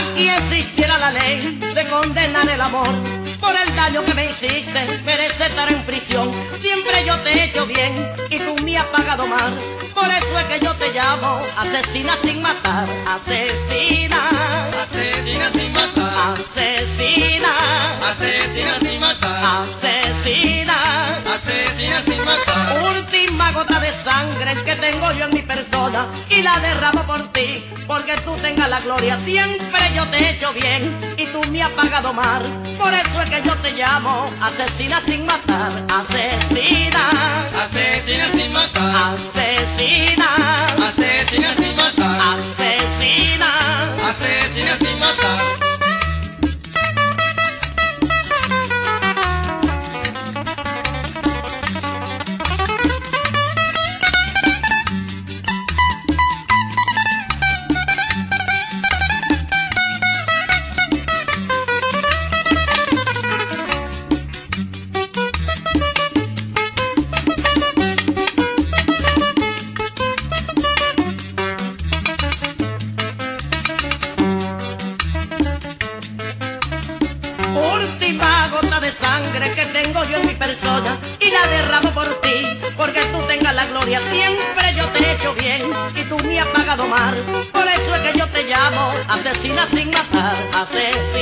Aquí existiera la ley de condenar el amor. Por el daño que me hiciste, merece estar en prisión. Siempre yo te he hecho bien y tú me has pagado mal. Por eso es que yo te llamo asesina sin matar. Asesina, Asesina sin matar, asesina, asesina sin matar, asesina. asesina sin matar. Última gota de sangre que tengo yo en mi persona y la derramo por ti, porque tú tengas la gloria. Siempre yo te he hecho bien y tú me has pagado mal. Por eso es que yo te llamo asesina sin matar. Asesina, Asesina sin matar, asesina, asesina sin matar, asesina. asesina sin matar. Última gota de sangre que tengo yo en mi persona y la derramo por ti, porque tú tengas la gloria. Siempre yo te he hecho bien y tú me has pagado mal. Por eso es que yo te llamo asesina sin matar. Asesina.